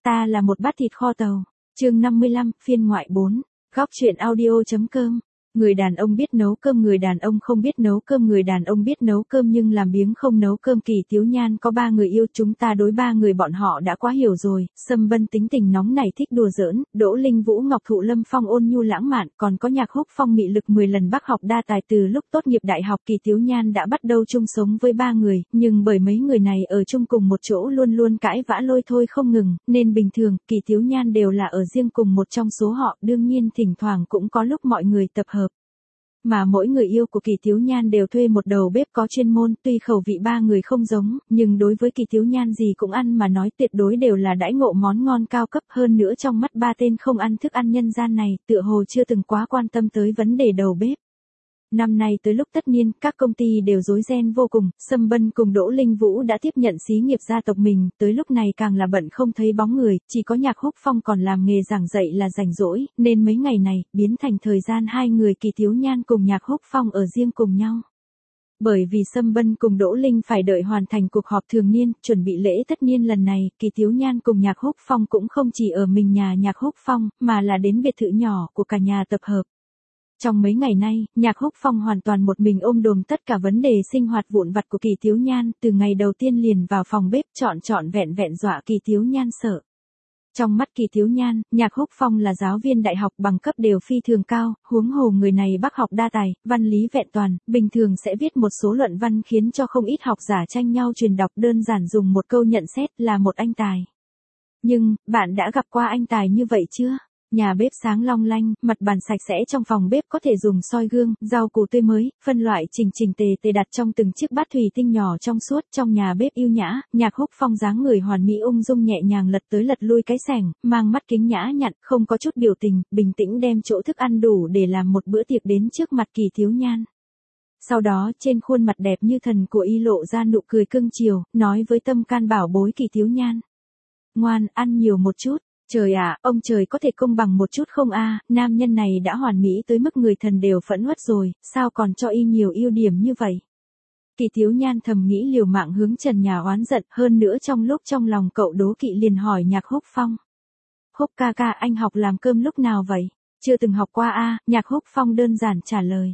Ta là một bát thịt kho tàu. Chương 55, phiên ngoại 4. Góc truyện audio.com. Người đàn ông biết nấu cơm, người đàn ông không biết nấu cơm, người đàn ông biết nấu cơm nhưng làm biếng không nấu cơm. Kỳ Tiếu Nhan có 3 người yêu, chúng ta đối 3 người bọn họ đã quá hiểu rồi. Sâm Bân tính tình nóng nảy thích đùa giỡn, Đỗ Linh Vũ Ngọc Thụ Lâm Phong ôn nhu lãng mạn, còn có Nhạc Húc Phong mị lực 10 lần Bắc học đa tài. Từ lúc tốt nghiệp đại học, Kỳ Tiếu Nhan đã bắt đầu chung sống với 3 người, nhưng bởi mấy người này ở chung cùng một chỗ luôn luôn cãi vã lôi thôi không ngừng, nên bình thường Kỳ Tiếu Nhan đều là ở riêng cùng một trong số họ, đương nhiên thỉnh thoảng cũng có lúc mọi người tập hợp. Mà mỗi người yêu của Kỳ Tiếu Nhan đều thuê một đầu bếp có chuyên môn, tuy khẩu vị 3 người không giống, nhưng đối với Kỳ Tiếu Nhan gì cũng ăn mà nói, tuyệt đối đều là đãi ngộ món ngon cao cấp. Hơn nữa trong mắt 3 tên không ăn thức ăn nhân gian này, tựa hồ chưa từng quá quan tâm tới vấn đề đầu bếp. Năm nay tới lúc tất niên, các công ty đều rối ren vô cùng, Sâm Bân cùng Đỗ Linh Vũ đã tiếp nhận xí nghiệp gia tộc mình, tới lúc này càng là bận không thấy bóng người, chỉ có Nhạc Húc Phong còn làm nghề giảng dạy là rảnh rỗi, nên mấy ngày này, biến thành thời gian 2 người Kỳ Tiếu Nhan cùng Nhạc Húc Phong ở riêng cùng nhau. Bởi vì Sâm Bân cùng Đỗ Linh phải đợi hoàn thành cuộc họp thường niên, chuẩn bị lễ tất niên lần này, Kỳ Tiếu Nhan cùng Nhạc Húc Phong cũng không chỉ ở mình nhà Nhạc Húc Phong, mà là đến biệt thự nhỏ của cả nhà tập hợp. Trong mấy ngày nay, Nhạc Húc Phong hoàn toàn một mình ôm đồm tất cả vấn đề sinh hoạt vụn vặt của Kỳ Tiếu Nhan, từ ngày đầu tiên liền vào phòng bếp trọn vẹn dọa Kỳ Tiếu Nhan sợ. Trong mắt Kỳ Tiếu Nhan, Nhạc Húc Phong là giáo viên đại học, bằng cấp đều phi thường cao, huống hồ người này Bắc học đa tài, văn lý vẹn toàn, bình thường sẽ viết một số luận văn khiến cho không ít học giả tranh nhau truyền đọc, đơn giản dùng một câu nhận xét là một anh tài. Nhưng, bạn đã gặp qua anh tài như vậy chưa? Nhà bếp sáng long lanh, mặt bàn sạch sẽ, trong phòng bếp có thể dùng soi gương, rau củ tươi mới, phân loại chỉnh tề đặt trong từng chiếc bát thủy tinh nhỏ trong suốt. Trong nhà bếp yêu nhã, Nhạc Húc Phong dáng người hoàn mỹ ung dung nhẹ nhàng lật tới lật lui cái xẻng, mang mắt kính nhã nhặn, không có chút biểu tình, bình tĩnh đem chỗ thức ăn đủ để làm một bữa tiệc đến trước mặt Kỳ Tiếu Nhan. Sau đó trên khuôn mặt đẹp như thần của y lộ ra nụ cười cưng chiều, nói với tâm can bảo bối Kỳ Tiếu Nhan: ngoan, ăn nhiều một chút. Trời ạ, ông trời có thể công bằng một chút không a? Nam nhân này đã hoàn mỹ tới mức người thần đều phẫn uất rồi, sao còn cho y nhiều ưu điểm như vậy? Kỳ Tiếu Nhan thầm nghĩ, liều mạng hướng trần nhà oán giận, hơn nữa trong lúc trong lòng cậu đố kỵ liền hỏi Nhạc Húc Phong: Húc ca ca, anh học làm cơm lúc nào vậy? Chưa từng học qua a? Nhạc Húc Phong đơn giản trả lời: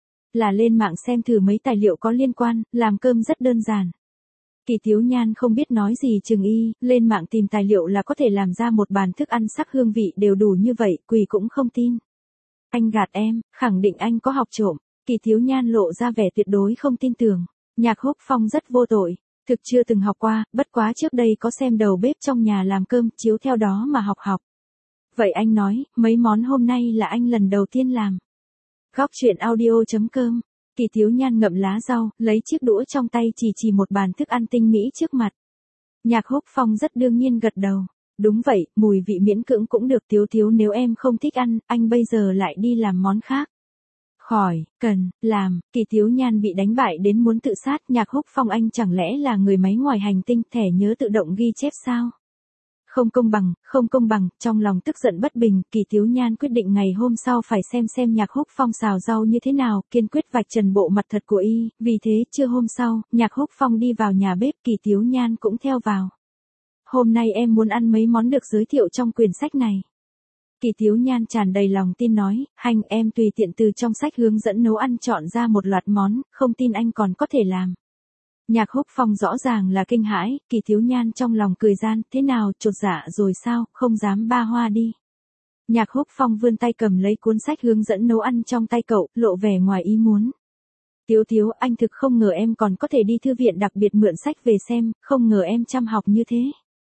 là lên mạng xem thử mấy tài liệu có liên quan, làm cơm rất đơn giản. Kỳ Tiếu Nhan không biết nói gì chừng y, lên mạng tìm tài liệu là có thể làm ra một bàn thức ăn sắc hương vị đều đủ như vậy, quỳ cũng không tin. Anh gạt em, khẳng định anh có học trộm. Kỳ Tiếu Nhan lộ ra vẻ tuyệt đối không tin tưởng. Nhạc Húc Phong rất vô tội, thực chưa từng học qua, bất quá trước đây có xem đầu bếp trong nhà làm cơm, chiếu theo đó mà học. Vậy anh nói, mấy món hôm nay là anh lần đầu tiên làm. Góc truyện audio.com. Kỳ Tiếu Nhan ngậm lá rau, lấy chiếc đũa trong tay chỉ một bàn thức ăn tinh mỹ trước mặt. Nhạc Húc Phong rất đương nhiên gật đầu. Đúng vậy, mùi vị miễn cưỡng cũng được. Tiếu nếu em không thích ăn, anh bây giờ lại đi làm món khác. Khỏi, cần, làm. Kỳ Tiếu Nhan bị đánh bại đến muốn tự sát. Nhạc Húc Phong, anh chẳng lẽ là người máy ngoài hành tinh, thẻ nhớ tự động ghi chép sao? Không công bằng, trong lòng tức giận bất bình, Kỳ Tiếu Nhan quyết định ngày hôm sau phải xem Nhạc Húc Phong xào rau như thế nào, kiên quyết vạch trần bộ mặt thật của y. Vì thế, trưa hôm sau, Nhạc Húc Phong đi vào nhà bếp, Kỳ Tiếu Nhan cũng theo vào. Hôm nay em muốn ăn mấy món được giới thiệu trong quyển sách này. Kỳ Tiếu Nhan tràn đầy lòng tin nói, hành, em tùy tiện từ trong sách hướng dẫn nấu ăn chọn ra một loạt món, không tin anh còn có thể làm. Nhạc Húc Phong rõ ràng là kinh hãi, Kỳ Tiếu Nhan trong lòng cười gian, thế nào, chột dạ rồi sao, không dám ba hoa đi. Nhạc Húc Phong vươn tay cầm lấy cuốn sách hướng dẫn nấu ăn trong tay cậu, lộ vẻ ngoài ý muốn. Tiếu, anh thực không ngờ em còn có thể đi thư viện đặc biệt mượn sách về xem, không ngờ em chăm học như thế.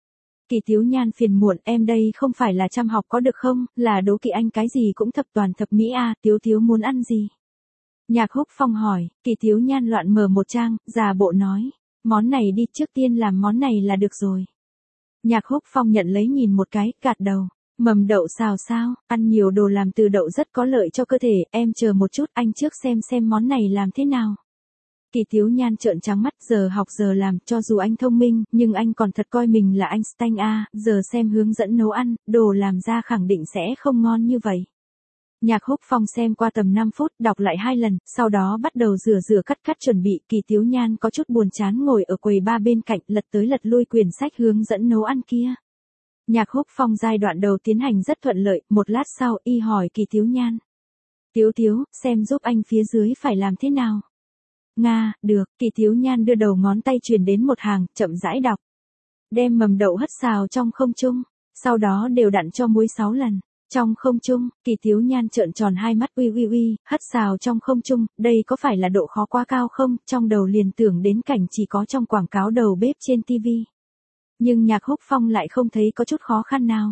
Kỳ Tiếu Nhan phiền muộn, em đây không phải là chăm học có được không, là đố kỵ anh cái gì cũng thập toàn thập mỹ a. Tiếu muốn ăn gì? Nhạc Húc Phong hỏi. Kỳ Tiếu Nhan loạn mở một trang, giả bộ nói, món này đi, trước tiên làm món này là được rồi. Nhạc Húc Phong nhận lấy nhìn một cái, gạt đầu. Mầm đậu xào sao, ăn nhiều đồ làm từ đậu rất có lợi cho cơ thể, em chờ một chút, anh trước xem món này làm thế nào. Kỳ Tiếu Nhan trợn trắng mắt, giờ học giờ làm, cho dù anh thông minh, nhưng anh còn thật coi mình là Einstein a, giờ xem hướng dẫn nấu ăn, đồ làm ra khẳng định sẽ không ngon như vậy. Nhạc Húc Phong xem qua tầm 5 phút, đọc lại 2 lần, sau đó bắt đầu rửa cắt chuẩn bị. Kỳ Tiếu Nhan có chút buồn chán ngồi ở quầy ba bên cạnh, lật tới lật lui quyển sách hướng dẫn nấu ăn kia. Nhạc Húc Phong giai đoạn đầu tiến hành rất thuận lợi, một lát sau y hỏi Kỳ Thiếu Nhan. Tiếu Tiếu, xem giúp anh phía dưới phải làm thế nào? Nga, được, Kỳ Thiếu Nhan đưa đầu ngón tay truyền đến một hàng, chậm rãi đọc. Đem mầm đậu hất xào trong không trung, sau đó đều đặn cho muối 6 lần. Trong không trung, Kỳ Thiếu Nhan trợn tròn hai mắt uy, hất xào trong không trung, đây có phải là độ khó quá cao không? Trong đầu liền tưởng đến cảnh chỉ có trong quảng cáo đầu bếp trên TV. Nhưng Nhạc Húc Phong lại không thấy có chút khó khăn nào.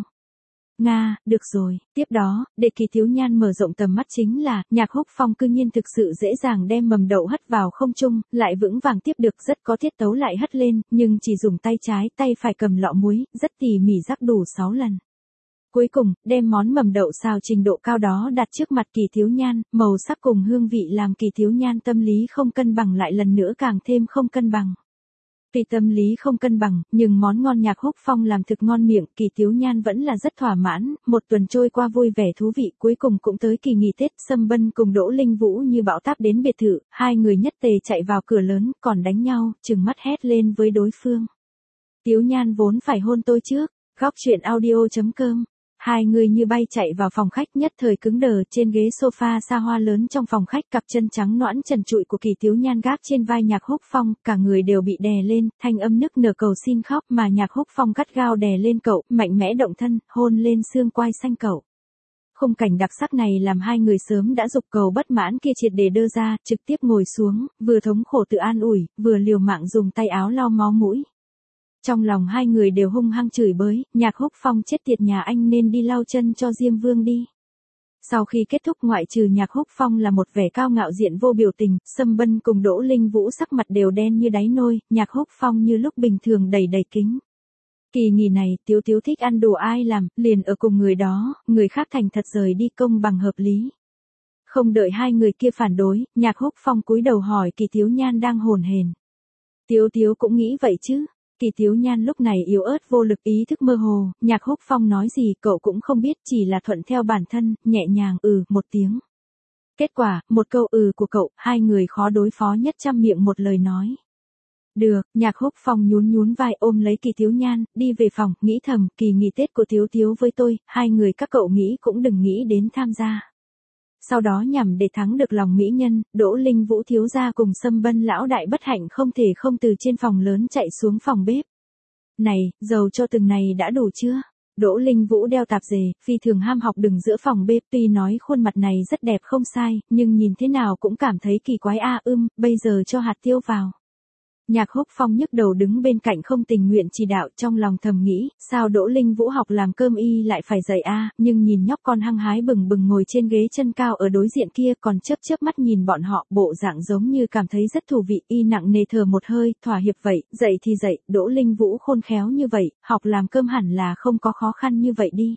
Nga, được rồi, tiếp đó, để Kỳ Thiếu Nhan mở rộng tầm mắt chính là, Nhạc Húc Phong cư nhiên thực sự dễ dàng đem mầm đậu hất vào không trung, lại vững vàng tiếp được rất có tiết tấu lại hất lên, nhưng chỉ dùng tay trái, tay phải cầm lọ muối, rất tỉ mỉ rắc đủ 6 lần. Cuối cùng, đem món mầm đậu xào trình độ cao đó đặt trước mặt Kỳ Thiếu Nhan, màu sắc cùng hương vị làm Kỳ Thiếu Nhan tâm lý không cân bằng lại lần nữa càng thêm không cân bằng. Tuy tâm lý không cân bằng, nhưng món ngon Nhạc Húc Phong làm thực ngon miệng, Kỳ Thiếu Nhan vẫn là rất thỏa mãn, một tuần trôi qua vui vẻ thú vị, cuối cùng cũng tới kỳ nghỉ Tết, Sâm Bân cùng Đỗ Linh Vũ như bão táp đến biệt thự, hai người nhất tề chạy vào cửa lớn, còn đánh nhau, trừng mắt hét lên với đối phương. Thiếu Nhan vốn phải hôn tôi trước, góc truyện audio.com. Hai người như bay chạy vào phòng khách nhất thời cứng đờ trên ghế sofa xa hoa lớn trong phòng khách, cặp chân trắng nõn trần trụi của Kỳ Thiếu Nhan gác trên vai Nhạc Húc Phong, cả người đều bị đè lên, thanh âm nức nở cầu xin khóc mà Nhạc Húc Phong gắt gao đè lên cậu, mạnh mẽ động thân, hôn lên xương quai xanh cậu. Khung cảnh đặc sắc này làm hai người sớm đã dục cầu bất mãn kia triệt để đơ ra, trực tiếp ngồi xuống, vừa thống khổ tự an ủi, vừa liều mạng dùng tay áo lau máu mũi. Trong lòng hai người đều hung hăng chửi bới, Nhạc Húc Phong chết tiệt nhà anh nên đi lau chân cho Diêm Vương đi. Sau khi kết thúc ngoại trừ Nhạc Húc Phong là một vẻ cao ngạo diện vô biểu tình, Sâm Bân cùng Đỗ Linh Vũ sắc mặt đều đen như đáy nôi, Nhạc Húc Phong như lúc bình thường đầy kính. Kỳ nghỉ này, Tiếu Tiếu thích ăn đồ ai làm, liền ở cùng người đó, người khác thành thật rời đi công bằng hợp lý. Không đợi hai người kia phản đối, Nhạc Húc Phong cúi đầu hỏi Kỳ Thiếu Nhan đang hồn hển. Tiếu Tiếu cũng nghĩ vậy chứ. Kỳ Thiếu Nhan lúc này yếu ớt vô lực ý thức mơ hồ, Nhạc Húc Phong nói gì cậu cũng không biết, chỉ là thuận theo bản thân, nhẹ nhàng một tiếng. Kết quả, một câu của cậu, hai người khó đối phó nhất trăm miệng một lời nói. Được, Nhạc Húc Phong nhún vai ôm lấy Kỳ Thiếu Nhan, đi về phòng, nghĩ thầm, kỳ nghỉ Tết của Tiếu Tiếu với tôi, hai người các cậu nghĩ cũng đừng nghĩ đến tham gia. Sau đó nhằm để thắng được lòng mỹ nhân, Đỗ Linh Vũ thiếu gia cùng Sâm Bân lão đại bất hạnh không thể không từ trên phòng lớn chạy xuống phòng bếp. Này, dầu cho từng này đã đủ chưa? Đỗ Linh Vũ đeo tạp dề, phi thường ham học đứng giữa phòng bếp, tuy nói khuôn mặt này rất đẹp không sai, nhưng nhìn thế nào cũng cảm thấy kỳ quái bây giờ cho hạt tiêu vào. Nhạc Húc Phong nhức đầu đứng bên cạnh không tình nguyện chỉ đạo, trong lòng thầm nghĩ, sao Đỗ Linh Vũ học làm cơm y lại phải dạy nhưng nhìn nhóc con hăng hái bừng bừng ngồi trên ghế chân cao ở đối diện kia còn chớp mắt nhìn bọn họ, bộ dạng giống như cảm thấy rất thú vị, y nặng nề thở một hơi, thỏa hiệp vậy, dạy thì dạy, Đỗ Linh Vũ khôn khéo như vậy, học làm cơm hẳn là không có khó khăn như vậy đi.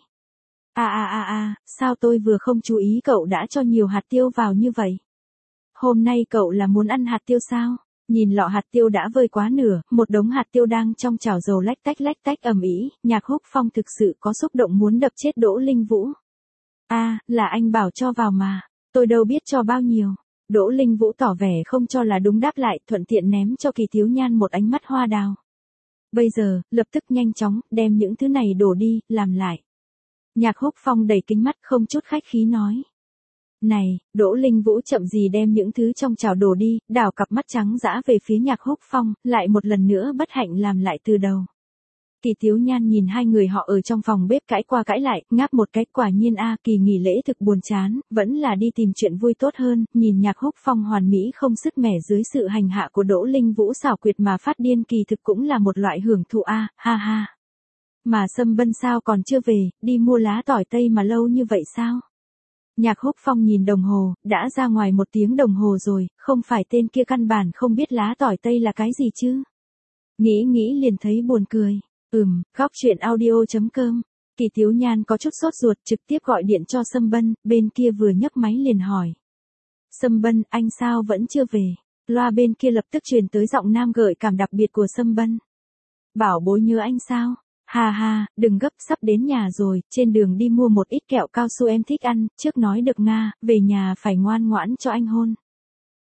Sao tôi vừa không chú ý cậu đã cho nhiều hạt tiêu vào như vậy? Hôm nay cậu là muốn ăn hạt tiêu sao? Nhìn lọ hạt tiêu đã vơi quá nửa, một đống hạt tiêu đang trong chảo dầu lách tách ầm ĩ, Nhạc Húc Phong thực sự có xúc động muốn đập chết Đỗ Linh Vũ. Là anh bảo cho vào mà, tôi đâu biết cho bao nhiêu. Đỗ Linh Vũ tỏ vẻ không cho là đúng đáp lại, thuận tiện ném cho Kỳ Thiếu Nhan một ánh mắt hoa đào. Bây giờ, lập tức nhanh chóng, đem những thứ này đổ đi, làm lại. Nhạc Húc Phong đẩy kính mắt không chút khách khí nói. Này, Đỗ Linh Vũ chậm gì đem những thứ trong chảo đổ đi, đảo cặp mắt trắng dã về phía Nhạc Húc Phong, lại một lần nữa bất hạnh làm lại từ đầu. Kỳ Thiếu Nhan nhìn hai người họ ở trong phòng bếp cãi qua cãi lại, ngáp một cái, quả nhiên kỳ nghỉ lễ thực buồn chán, vẫn là đi tìm chuyện vui tốt hơn, nhìn Nhạc Húc Phong hoàn mỹ không sứt mẻ dưới sự hành hạ của Đỗ Linh Vũ xảo quyệt mà phát điên kỳ thực cũng là một loại hưởng thụ ha. Mà Sâm Bân sao còn chưa về, đi mua lá tỏi tây mà lâu như vậy sao? Nhạc Húc Phong nhìn đồng hồ, đã ra ngoài 1 tiếng đồng hồ rồi, không phải tên kia căn bản không biết lá tỏi tây là cái gì chứ? Nghĩ liền thấy buồn cười. Góc truyện audio.com. Kỳ Thiếu Nhan có chút sốt ruột trực tiếp gọi điện cho Sâm Bân, bên kia vừa nhấc máy liền hỏi. Sâm Bân, anh sao vẫn chưa về? Loa bên kia lập tức truyền tới giọng nam gợi cảm đặc biệt của Sâm Bân. Bảo bối nhớ anh sao? Ha, đừng gấp, sắp đến nhà rồi, trên đường đi mua một ít kẹo cao su em thích ăn, trước nói được Nga, về nhà phải ngoan ngoãn cho anh hôn.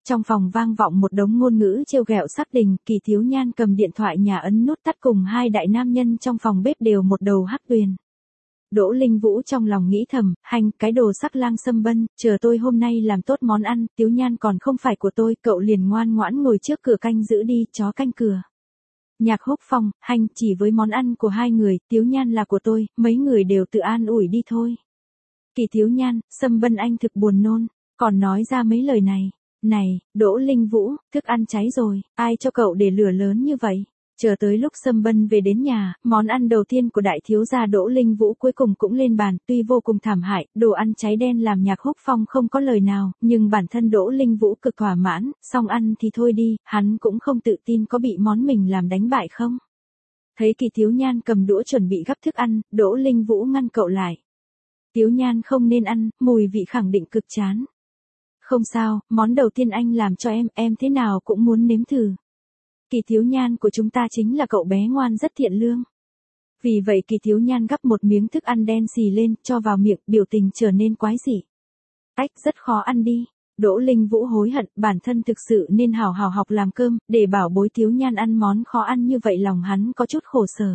Trong phòng vang vọng một đống ngôn ngữ trêu ghẹo sắc tình, Kỳ Thiếu Nhan cầm điện thoại nhà ấn nút tắt cùng hai đại nam nhân trong phòng bếp đều một đầu hắc tuyền. Đỗ Linh Vũ trong lòng nghĩ thầm, hành, cái đồ sắc lang Sâm Bân, chờ tôi hôm nay làm tốt món ăn, Tiếu Nhan còn không phải của tôi, cậu liền ngoan ngoãn ngồi trước cửa canh giữ đi, chó canh cửa. Nhạc Húc Phong, hành, chỉ với món ăn của hai người, Tiếu Nhan là của tôi, mấy người đều tự an ủi đi thôi. Kỳ Thiếu Nhan, Sâm Bân anh thực buồn nôn, còn nói ra mấy lời này. Này, Đỗ Linh Vũ, thức ăn cháy rồi, ai cho cậu để lửa lớn như vậy? Chờ tới lúc Sâm Bân về đến nhà, món ăn đầu tiên của đại thiếu gia Đỗ Linh Vũ cuối cùng cũng lên bàn, tuy vô cùng thảm hại, đồ ăn cháy đen làm Nhạc Húc Phong không có lời nào, nhưng bản thân Đỗ Linh Vũ cực thỏa mãn, xong ăn thì thôi đi, hắn cũng không tự tin có bị món mình làm đánh bại không. Thấy Kỳ Thiếu Nhan cầm đũa chuẩn bị gắp thức ăn, Đỗ Linh Vũ ngăn cậu lại. Thiếu Nhan không nên ăn, mùi vị khẳng định cực chán. Không sao, món đầu tiên anh làm cho em thế nào cũng muốn nếm thử. Kỳ Thiếu Nhan của chúng ta chính là cậu bé ngoan rất thiện lương. Vì vậy Kỳ Thiếu Nhan gắp một miếng thức ăn đen xì lên, cho vào miệng, biểu tình trở nên quái dị. Ách, rất khó ăn đi. Đỗ Linh Vũ hối hận, bản thân thực sự nên hào hào học làm cơm, để bảo bối Thiếu Nhan ăn món khó ăn như vậy lòng hắn có chút khổ sở.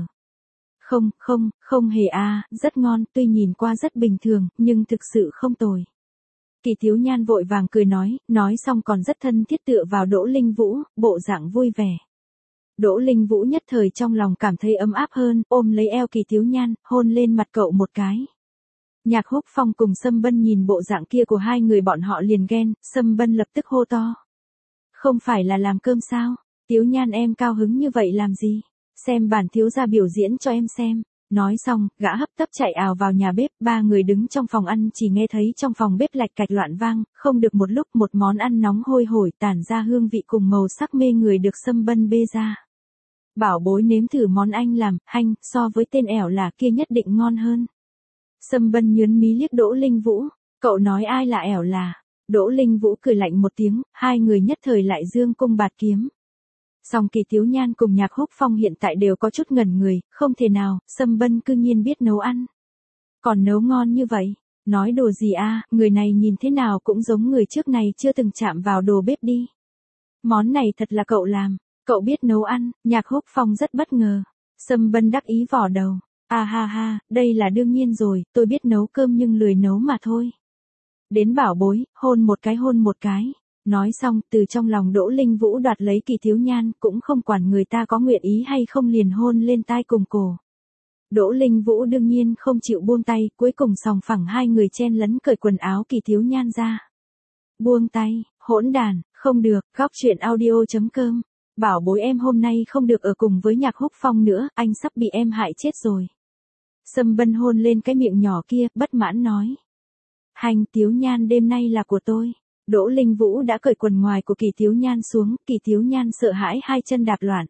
Không hề rất ngon, tuy nhìn qua rất bình thường, nhưng thực sự không tồi. Kỳ Thiếu Nhan vội vàng cười nói xong còn rất thân thiết tựa vào Đỗ Linh Vũ, bộ dạng vui vẻ. Đỗ Linh Vũ nhất thời trong lòng cảm thấy ấm áp hơn, ôm lấy eo Kỳ Thiếu Nhan, hôn lên mặt cậu một cái. Nhạc Húc Phong cùng Sâm Bân nhìn bộ dạng kia của hai người bọn họ liền ghen, Sâm Bân lập tức hô to. Không phải là làm cơm sao? Thiếu Nhan em cao hứng như vậy làm gì? Xem bản thiếu gia biểu diễn cho em xem. Nói xong, gã hấp tấp chạy ào vào nhà bếp, ba người đứng trong phòng ăn chỉ nghe thấy trong phòng bếp lạch cạch loạn vang, không được một lúc một món ăn nóng hôi hổi tản ra hương vị cùng màu sắc mê người được Sâm Bân bê ra. Bảo bối nếm thử món anh làm, hành, so với tên ẻo là kia nhất định ngon hơn. Sâm Bân nhướng mí liếc Đỗ Linh Vũ, cậu nói ai là ẻo là? Đỗ Linh Vũ cười lạnh một tiếng, hai người nhất thời lại dương cung bạt kiếm. Song Kỳ Thiếu Nhan cùng Nhạc Húc Phong hiện tại đều có chút ngẩn người, không thể nào, Sâm Bân cư nhiên biết nấu ăn. Còn nấu ngon như vậy, nói đồ gì người này nhìn thế nào cũng giống người trước này chưa từng chạm vào đồ bếp đi. Món này thật là cậu làm, cậu biết nấu ăn, Nhạc Húc Phong rất bất ngờ. Sâm Bân đắc ý vò đầu, ha, đây là đương nhiên rồi, tôi biết nấu cơm nhưng lười nấu mà thôi. Đến bảo bối, hôn một cái. Nói xong, từ trong lòng Đỗ Linh Vũ đoạt lấy Kỳ Thiếu Nhan, cũng không quản người ta có nguyện ý hay không liền hôn lên tai cùng cổ. Đỗ Linh Vũ đương nhiên không chịu buông tay, cuối cùng sòng phẳng hai người chen lấn cởi quần áo Kỳ Thiếu Nhan ra. Buông tay, hỗn đàn, không được, góc truyện audio.com. Bảo bối em hôm nay không được ở cùng với Nhạc Húc Phong nữa, anh sắp bị em hại chết rồi. Sâm Bân hôn lên cái miệng nhỏ kia, bất mãn nói. Hành, Thiếu Nhan đêm nay là của tôi. Đỗ Linh Vũ đã cởi quần ngoài của Kỳ Thiếu Nhan xuống, Kỳ Thiếu Nhan sợ hãi hai chân đạp loạn.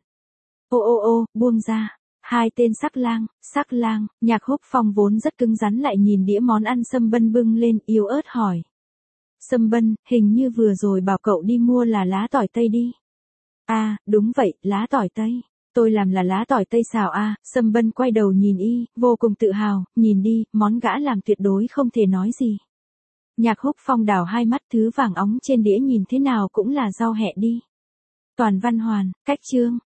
Ô, buông ra. Hai tên sắc lang, Nhạc Húc Phong vốn rất cứng rắn lại nhìn đĩa món ăn Sâm Bân bưng lên, yếu ớt hỏi. Sâm Bân, hình như vừa rồi bảo cậu đi mua là lá tỏi tây đi. Đúng vậy, lá tỏi tây. Tôi làm là lá tỏi tây xào Sâm Bân quay đầu nhìn vô cùng tự hào, nhìn đi, món gã làm tuyệt đối không thể nói gì. Nhạc Húc Phong đảo hai mắt thứ vàng óng trên đĩa nhìn thế nào cũng là rau hẹ đi. Toàn văn hoàn, cách chương.